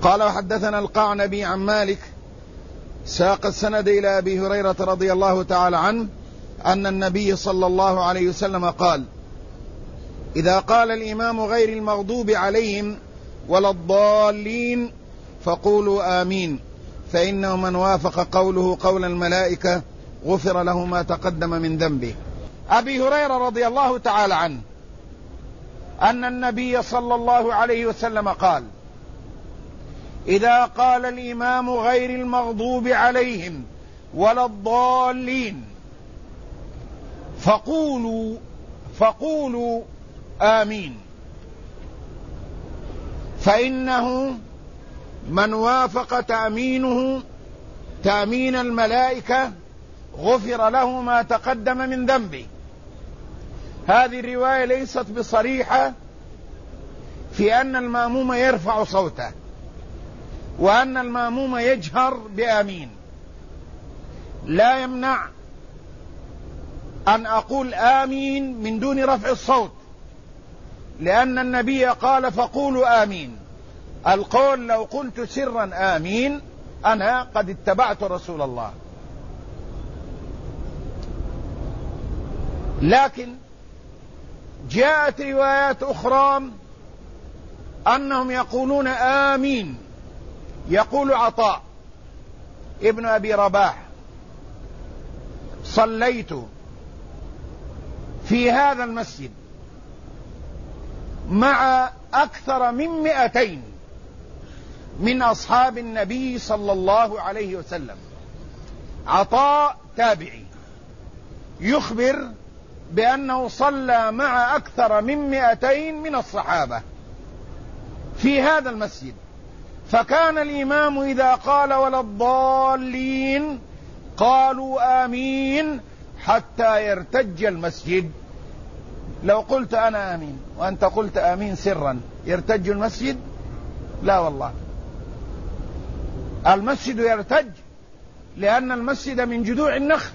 قال وحدثنا القعنبي عن مالك ساق السند إلى أبي هريرة رضي الله تعالى عنه أن النبي صلى الله عليه وسلم قال: إذا قال الإمام غير المغضوب عليهم ولا الضالين فقولوا آمين، فإنه من وافق قوله قول الملائكة غفر له ما تقدم من ذنبه. أبي هريرة رضي الله تعالى عنه أن النبي صلى الله عليه وسلم قال: إذا قال الإمام غير المغضوب عليهم ولا الضالين فقولوا آمين، فإنه من وافق تأمينه تأمين الملائكة غفر له ما تقدم من ذنبه. هذه الرواية ليست بصريحة في أن المأموم يرفع صوته وأن المأموم يجهر بآمين. لا يمنع أن أقول آمين من دون رفع الصوت، لأن النبي قال فقولوا آمين. القول لو قلت سرا آمين أنا قد اتبعت رسول الله. لكن جاءت روايات أخرى أنهم يقولون آمين. يقول عطاء ابن أبي رباح: صليت في هذا المسجد مع أكثر من 200 من أصحاب النبي صلى الله عليه وسلم. عطاء تابعي يخبر بأنه صلى مع أكثر من 200 من الصحابة في هذا المسجد، فكان الإمام إذا قال ولا الضالين قالوا آمين حتى يرتج المسجد. لو قلت أنا آمين وأنت قلت آمين سرا يرتج المسجد؟ لا والله، المسجد يرتج لأن المسجد من جذوع النخل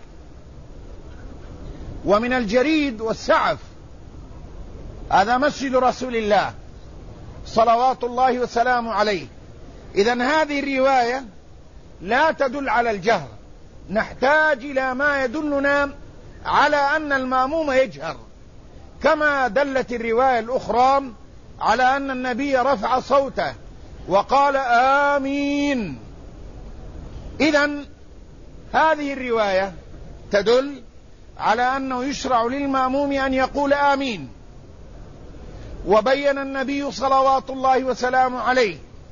ومن الجريد والسعف. هذا مسجد رسول الله صلوات الله وسلامه عليه. إذن هذه الرواية لا تدل على الجهر، نحتاج إلى ما يدلنا على أن المأموم يجهر، كما دلت الرواية الأخرى على أن النبي رفع صوته وقال آمين. إذن هذه الرواية تدل على أنه يشرع للمأموم أن يقول آمين. وبين النبي صلوات الله وسلامه عليه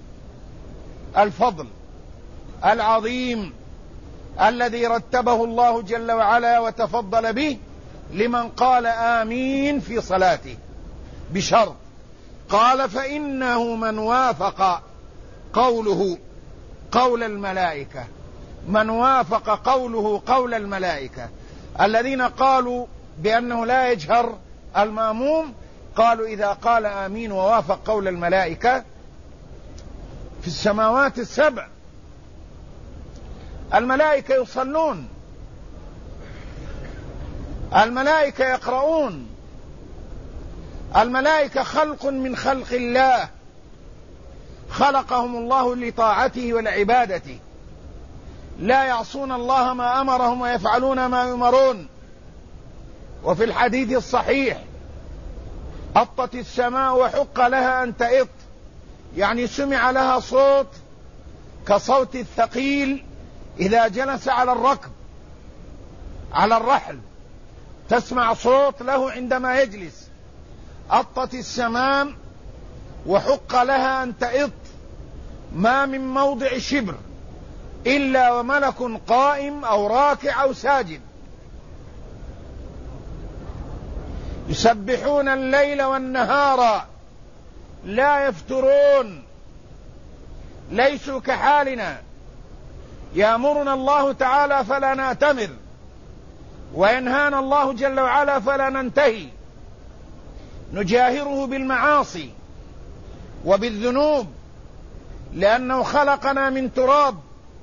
الفضل العظيم الذي رتبه الله جل وعلا وتفضل به لمن قال آمين في صلاته، بشرط قال: فإنه من وافق قوله قول الملائكة. من وافق قوله قول الملائكة. الذين قالوا بأنه لا يجهر المأموم قالوا إذا قال آمين ووافق قول الملائكة في السماوات السبع الملائكة يصلون، الملائكة يقرؤون، الملائكة خلق من خلق الله خلقهم الله لطاعته ولعبادته، لا يعصون الله ما أمرهم ويفعلون ما يؤمرون. وفي الحديث الصحيح: أطت السماء وحق لها أن تئط، يعني سمع لها صوت كصوت الثقيل إذا جلس على الركب على الرحل، تسمع صوت له عندما يجلس. أطت السماء وحق لها أن تئط، ما من موضع شبر إلا وملك قائم أو راكع أو ساجد، يسبحون الليل والنهار لا يفترون، ليسوا كحالنا. يأمرنا الله تعالى فلا نأتمر، وينهانا الله جل وعلا فلا ننتهي، نجاهره بالمعاصي وبالذنوب، لأنه خلقنا من تراب،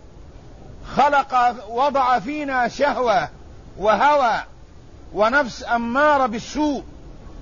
وضع فينا شهوة وهوى ونفس أمارة بالسوء.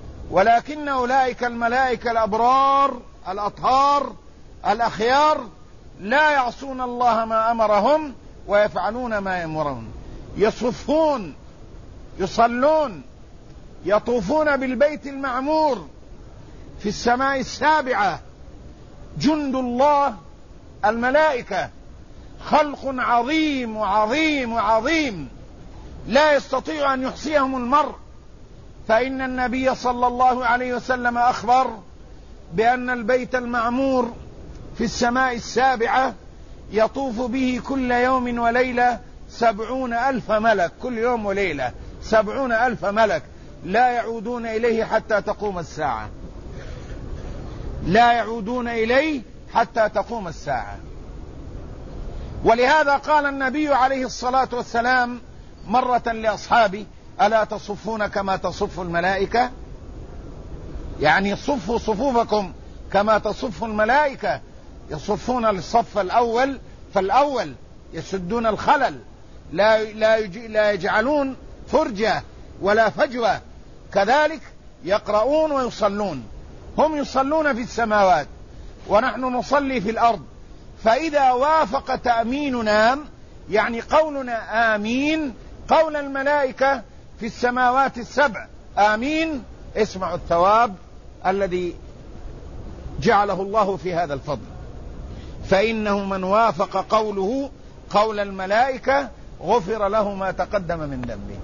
ولكن أولئك الملائكة الأبرار الأطهار الأخيار لا يعصون الله ما أمرهم ويفعلون ما يأمرون، يصفون، يصلون، يطوفون بالبيت المعمور في السماء السابعة جند الله الملائكة، خلق عظيم وعظيم وعظيم لا يستطيع أن يحصيهم المرء. فإن النبي صلى الله عليه وسلم أخبر بأن البيت المعمور في السماء السابعة يطوف به كل يوم وليلة 70,000 ملك، كل يوم وليلة 70,000 ملك لا يعودون إليه حتى تقوم الساعة، لا يعودون إليه حتى تقوم الساعة. ولهذا قال النبي عليه الصلاة والسلام مرة لأصحابه: ألا تصفون كما تصف الملائكة؟ يعني صفوا صفوفكم كما تصف الملائكة، يصفون الصف الأول فالأول، يسدون الخلل، لا يجعلون فرجة ولا فجوة، كذلك يقرؤون ويصلون. هم يصلون في السماوات ونحن نصلي في الأرض، فإذا وافق تأميننا يعني قولنا آمين قول الملائكة في السماوات السبع آمين، اسمعوا الثواب الذي جعله الله في هذا الفضل. فإنه من وافق قوله قول الملائكة غفر له ما تقدم من ذنبه.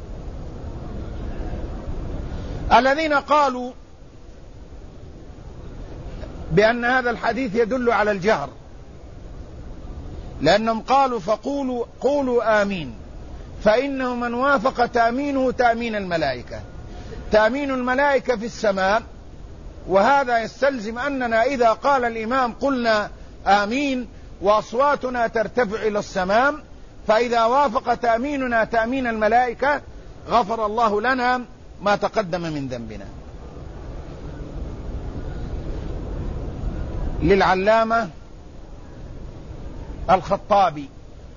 الذين قالوا بأن هذا الحديث يدل على الجهر، لأنهم قالوا قولوا آمين، فإنه من وافق تأمينه تأمين الملائكة، تأمين الملائكة في السماء، وهذا يستلزم أننا إذا قال الإمام قلنا آمين وأصواتنا ترتفع إلى السماء، فإذا وافق تأميننا تأمين الملائكة غفر الله لنا ما تقدم من ذنبنا. للعلامة الخطابي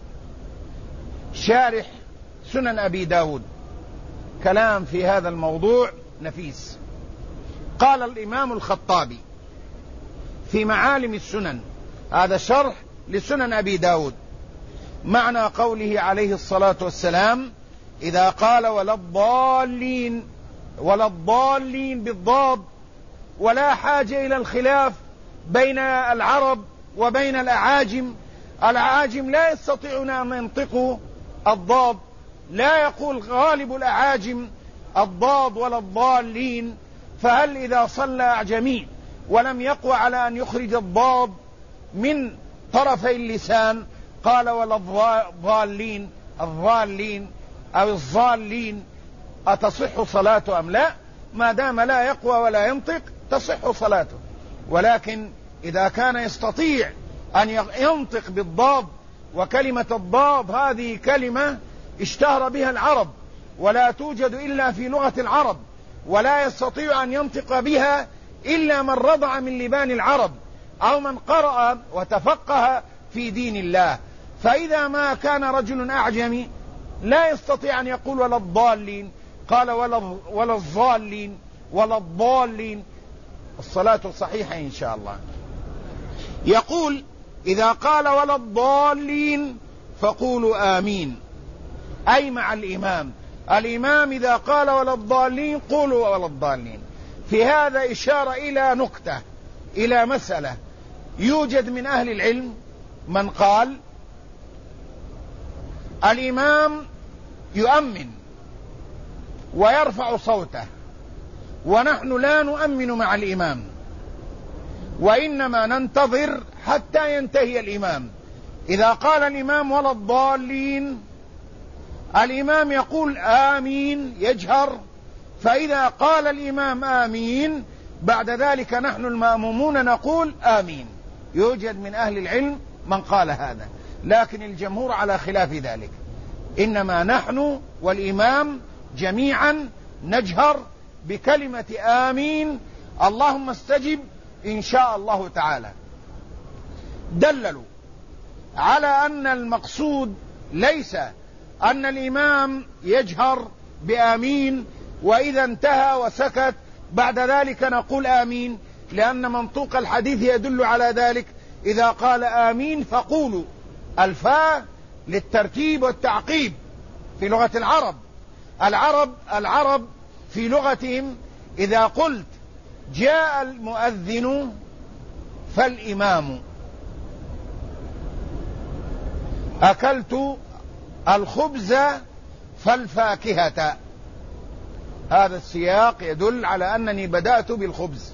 شارح سنن أبي داود كلام في هذا الموضوع نفيس. قال الإمام الخطابي في معالم السنن، هذا شرح لسنن أبي داود، معنى قوله عليه الصلاة والسلام إذا قال ولا الضالين، ولا الضالين بالضاد، ولا حاجة إلى الخلاف بين العرب وبين الأعاجم. الأعاجم لا يستطيعون أن ينطقوا الضاد، لا يقول غالب الأعاجم الضاد ولا الضالين، فهل إذا صلى أعجمي ولم يقوى على أن يخرج الضاد من طرفي اللسان قال ولا الضالين، الضالين أو الضالين، أتصح صلاته أم لا؟ ما دام لا يقوى ولا ينطق تصح صلاته. ولكن إذا كان يستطيع أن ينطق بالضاد، وكلمة الضاد هذه كلمة اشتهر بها العرب ولا توجد إلا في لغة العرب، ولا يستطيع أن ينطق بها إلا من رضع من لبان العرب أو من قرأ وتفقه في دين الله. فإذا ما كان رجل أعجمي لا يستطيع أن يقول ولا الضالين، قال ولا الضالين ولا الضالين، الصلاة صحيحة إن شاء الله. يقول إذا قال ولا الضالين فقولوا آمين، أي مع الإمام. الإمام إذا قال ولا الضالين قولوا ولا الضالين. في هذا إشارة إلى نكتة، إلى مسألة. يوجد من أهل العلم من قال الإمام يؤمن ويرفع صوته، ونحن لا نؤمن مع الإمام، وإنما ننتظر حتى ينتهي الإمام. إذا قال الإمام ولا الضالين الإمام يقول آمين يجهر، فإذا قال الإمام آمين بعد ذلك نحن المأمومون نقول آمين. يوجد من أهل العلم من قال هذا، لكن الجمهور على خلاف ذلك، إنما نحن والإمام جميعا نجهر بكلمة آمين اللهم استجب إن شاء الله تعالى. دللوا على أن المقصود ليس أن الإمام يجهر بآمين وإذا انتهى وسكت بعد ذلك نقول آمين، لأن منطوق الحديث يدل على ذلك. إذا قال آمين فقولوا. الفاء للترتيب والتعقيب في لغة العرب. العرب في لغتهم إذا قلت جاء المؤذن فالإمام، أكلت الخبز فالفاكهة، هذا السياق يدل على أنني بدأت بالخبز،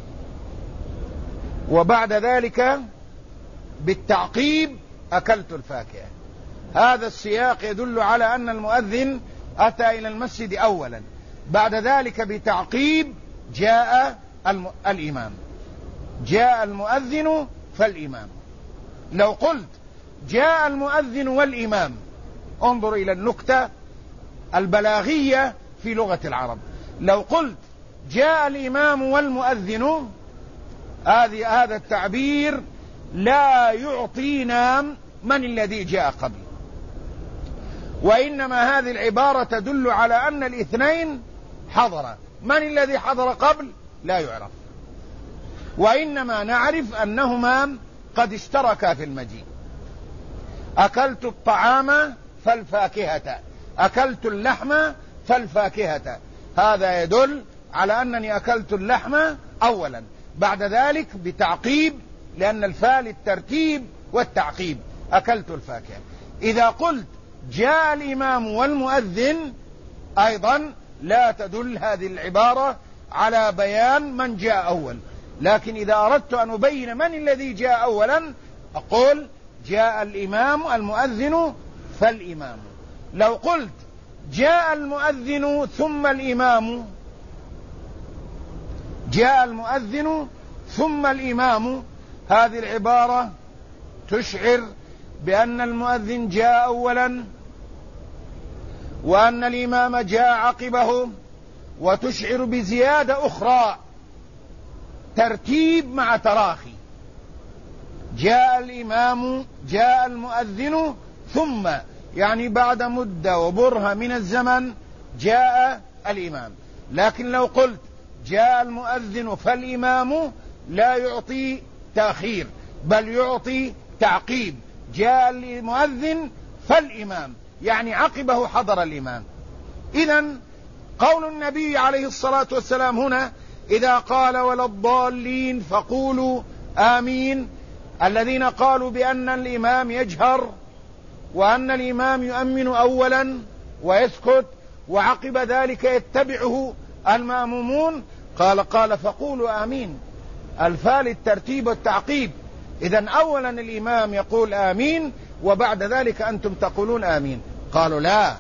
وبعد ذلك بالتعقيب أكلت الفاكهة. هذا السياق يدل على أن المؤذن أتى إلى المسجد أولا، بعد ذلك بتعقيب جاء الإمام. جاء المؤذن فالإمام. لو قلت جاء المؤذن والإمام، انظر إلى النكتة البلاغية في لغة العرب. لو قلت جاء الإمام والمؤذن، هذا التعبير لا يعطينا من الذي جاء قبل، وإنما هذه العبارة تدل على أن الاثنين حضر. من الذي حضر قبل لا يعرف، وإنما نعرف أنهما قد اشتركا في المجيء. أكلت الطعام فالفاكهة، أكلت اللحم فالفاكهة، هذا يدل على أنني أكلت اللحم أولا، بعد ذلك بتعقيب، لأن الفاء للترتيب والتعقيب، أكلت الفاكهة. إذا قلت جاء الإمام والمؤذن أيضا لا تدل هذه العبارة على بيان من جاء أول، لكن إذا أردت أن أبين من الذي جاء أولا أقول جاء الإمام المؤذن فالإمام. لو قلت جاء المؤذن ثم الإمام، جاء المؤذن ثم الإمام، هذه العبارة تشعر بأن المؤذن جاء أولا وأن الإمام جاء عقبه، وتشعر بزيادة أخرى، ترتيب مع تراخي. جاء الإمام، جاء المؤذن ثم، يعني بعد مدة وبرهة من الزمن جاء الإمام. لكن لو قلت جاء المؤذن فالإمام لا يعطي تأخير، بل يعطي تعقيب. جاء المؤذن فالإمام، يعني عقبه حضر الإمام. إذن قول النبي عليه الصلاة والسلام هنا إذا قال ولا الضالين فقولوا آمين، الذين قالوا بأن الإمام يجهر وأن الإمام يؤمن أولا ويسكت وعقب ذلك يتبعه المأمومون، قال فقولوا آمين، الفاء للترتيب والتعقيب. إذن أولا الإمام يقول آمين وبعد ذلك أنتم تقولون آمين. قالوا لا،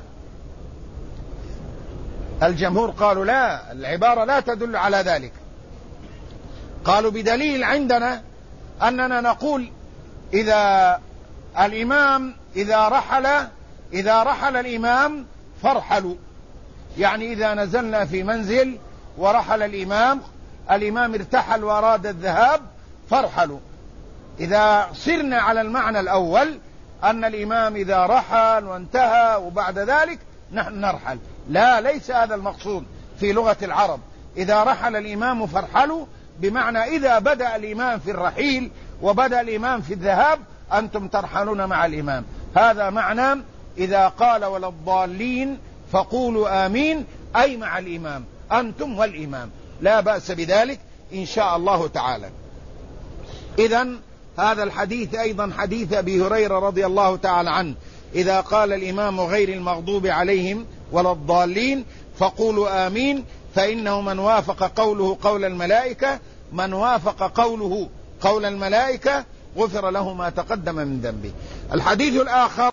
الجمهور قالوا لا، العبارة لا تدل على ذلك. قالوا بدليل عندنا أننا نقول إذا الإمام إذا رحل الإمام فارحلوا، يعني إذا نزلنا في منزل ورحل الإمام ارتحل وأراد الذهاب فارحلوا. إذا صرنا على المعنى الأول أن الإمام إذا رحل وانتهى وبعد ذلك نحن نرحل، لا، ليس هذا المقصود في لغة العرب. إذا رحل الإمام فارحلوا بمعنى إذا بدأ الإمام في الرحيل وبدأ الإمام في الذهاب أنتم ترحلون مع الإمام. هذا معنى إذا قال ولا الضالين فقولوا آمين، أي مع الإمام، أنتم والإمام، لا بأس بذلك إن شاء الله تعالى. إذن هذا الحديث أيضا حديث أبي هريرة رضي الله تعالى عنه، إذا قال الإمام غير المغضوب عليهم ولا الضالين فقولوا آمين، فإنه من وافق قوله قول الملائكة، من وافق قوله قول الملائكة غفر له ما تقدم من ذنبه. الحديث الآخر